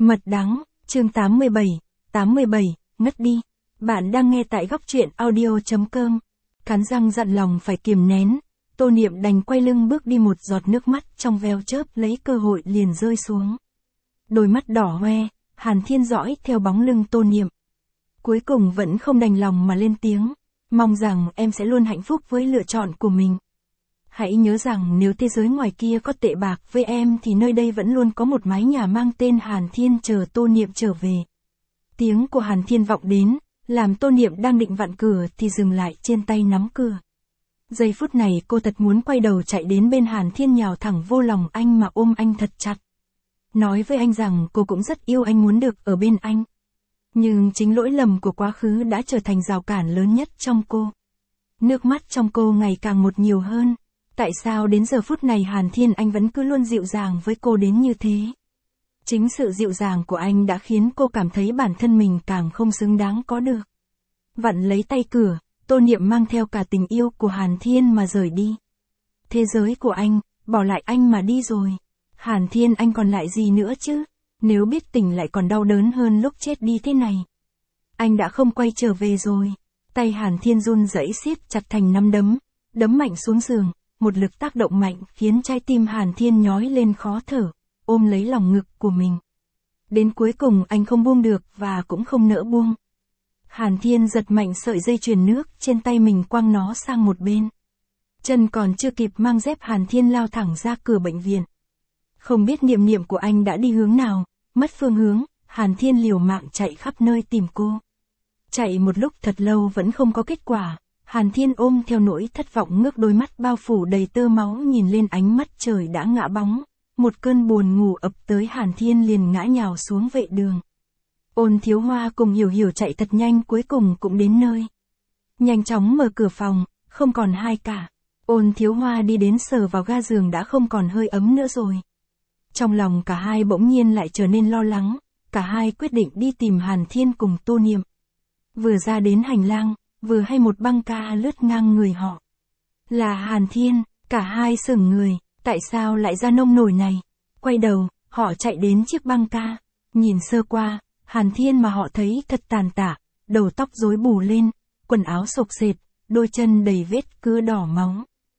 Mật đắng, chương 87, ngất đi. Bạn đang nghe tại góc truyện audio.com. Cắn răng dặn lòng phải kiềm nén, Tô Niệm đành quay lưng bước đi, một giọt nước mắt trong veo chớp lấy cơ hội liền rơi xuống. Đôi mắt đỏ hoe, Hàn Thiên dõi theo bóng lưng Tô Niệm. Cuối cùng vẫn không đành lòng mà lên tiếng, mong rằng em sẽ luôn hạnh phúc với lựa chọn của mình. Hãy nhớ rằng nếu thế giới ngoài kia có tệ bạc với em thì nơi đây vẫn luôn có một mái nhà mang tên Hàn Thiên chờ Tô Niệm trở về. Tiếng của Hàn Thiên vọng đến, làm Tô Niệm đang định vặn cửa thì dừng lại trên tay nắm cửa. Giây phút này cô thật muốn quay đầu chạy đến bên Hàn Thiên, nhào thẳng vô lòng anh mà ôm anh thật chặt. Nói với anh rằng cô cũng rất yêu anh, muốn được ở bên anh. Nhưng chính lỗi lầm của quá khứ đã trở thành rào cản lớn nhất trong cô. Nước mắt trong cô ngày càng một nhiều hơn. Tại sao đến giờ phút này Hàn Thiên anh vẫn cứ luôn dịu dàng với cô đến như thế? Chính sự dịu dàng của anh đã khiến cô cảm thấy bản thân mình càng không xứng đáng có được. Vặn lấy tay cửa, Tô Niệm mang theo cả tình yêu của Hàn Thiên mà rời đi. Thế giới của anh, bỏ lại anh mà đi rồi. Hàn Thiên anh còn lại gì nữa chứ? Nếu biết tình lại còn đau đớn hơn lúc chết đi thế này. Anh đã không quay trở về rồi. Tay Hàn Thiên run rẩy siết chặt thành nắm đấm, đấm mạnh xuống giường. Một lực tác động mạnh khiến trái tim Hàn Thiên nhói lên khó thở, ôm lấy lòng ngực của mình. Đến cuối cùng anh không buông được và cũng không nỡ buông. Hàn Thiên giật mạnh sợi dây chuyền nước trên tay mình, quăng nó sang một bên. Chân còn chưa kịp mang dép, Hàn Thiên lao thẳng ra cửa bệnh viện. Không biết Niệm của anh đã đi hướng nào, mất phương hướng, Hàn Thiên liều mạng chạy khắp nơi tìm cô. Chạy một lúc thật lâu vẫn không có kết quả. Hàn Thiên ôm theo nỗi thất vọng, ngước đôi mắt bao phủ đầy tơ máu nhìn lên ánh mắt trời đã ngã bóng. Một cơn buồn ngủ ập tới, Hàn Thiên liền ngã nhào xuống vệ đường. Ôn Thiếu Hoa cùng Hiểu Hiểu chạy thật nhanh, cuối cùng cũng đến nơi. Nhanh chóng mở cửa phòng, không còn hai cả. Ôn Thiếu Hoa đi đến sờ vào ga giường đã không còn hơi ấm nữa rồi. Trong lòng cả hai bỗng nhiên lại trở nên lo lắng, cả hai quyết định đi tìm Hàn Thiên cùng Tô Niệm. Vừa ra đến hành lang, vừa hay một băng ca lướt ngang người họ. Là Hàn Thiên, cả hai sững người, tại sao lại ra nông nổi này? Quay đầu, họ chạy đến chiếc băng ca, nhìn sơ qua, Hàn Thiên mà họ thấy thật tàn tạ, đầu tóc rối bù lên, quần áo xộc xệch, đôi chân đầy vết cưa đỏ máu.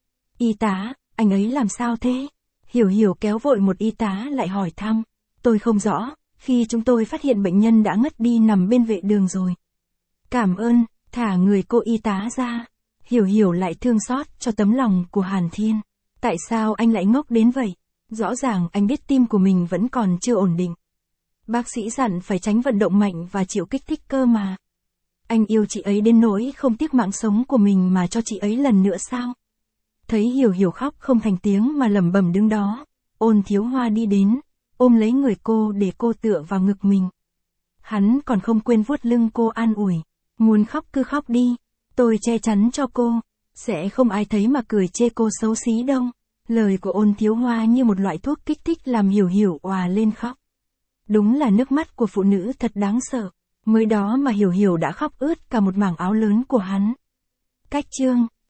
Y tá, anh ấy làm sao thế? Hiểu Hiểu kéo vội một y tá lại hỏi thăm. Tôi không rõ, khi chúng tôi phát hiện bệnh nhân đã ngất đi nằm bên vệ đường rồi. Cảm ơn. Thả người cô y tá ra. Hiểu Hiểu lại thương xót cho tấm lòng của Hàn Thiên. Tại sao anh lại ngốc đến vậy? Rõ ràng anh biết tim của mình vẫn còn chưa ổn định. Bác sĩ dặn phải tránh vận động mạnh và chịu kích thích cơ mà. Anh yêu chị ấy đến nỗi không tiếc mạng sống của mình mà cho chị ấy lần nữa sao? Thấy Hiểu Hiểu khóc không thành tiếng mà lẩm bẩm đứng đó, Ôn Thiếu Hoa đi đến, ôm lấy người cô để cô tựa vào ngực mình. Hắn còn không quên vuốt lưng cô an ủi. Muốn khóc cứ khóc đi, tôi che chắn cho cô, sẽ không ai thấy mà cười chê cô xấu xí đâu. Lời của Ôn Thiếu Hoa như một loại thuốc kích thích làm Hiểu Hiểu òa lên khóc. Đúng là nước mắt của phụ nữ thật đáng sợ, mới đó mà Hiểu Hiểu đã khóc ướt cả một mảng áo lớn của hắn. Cách chương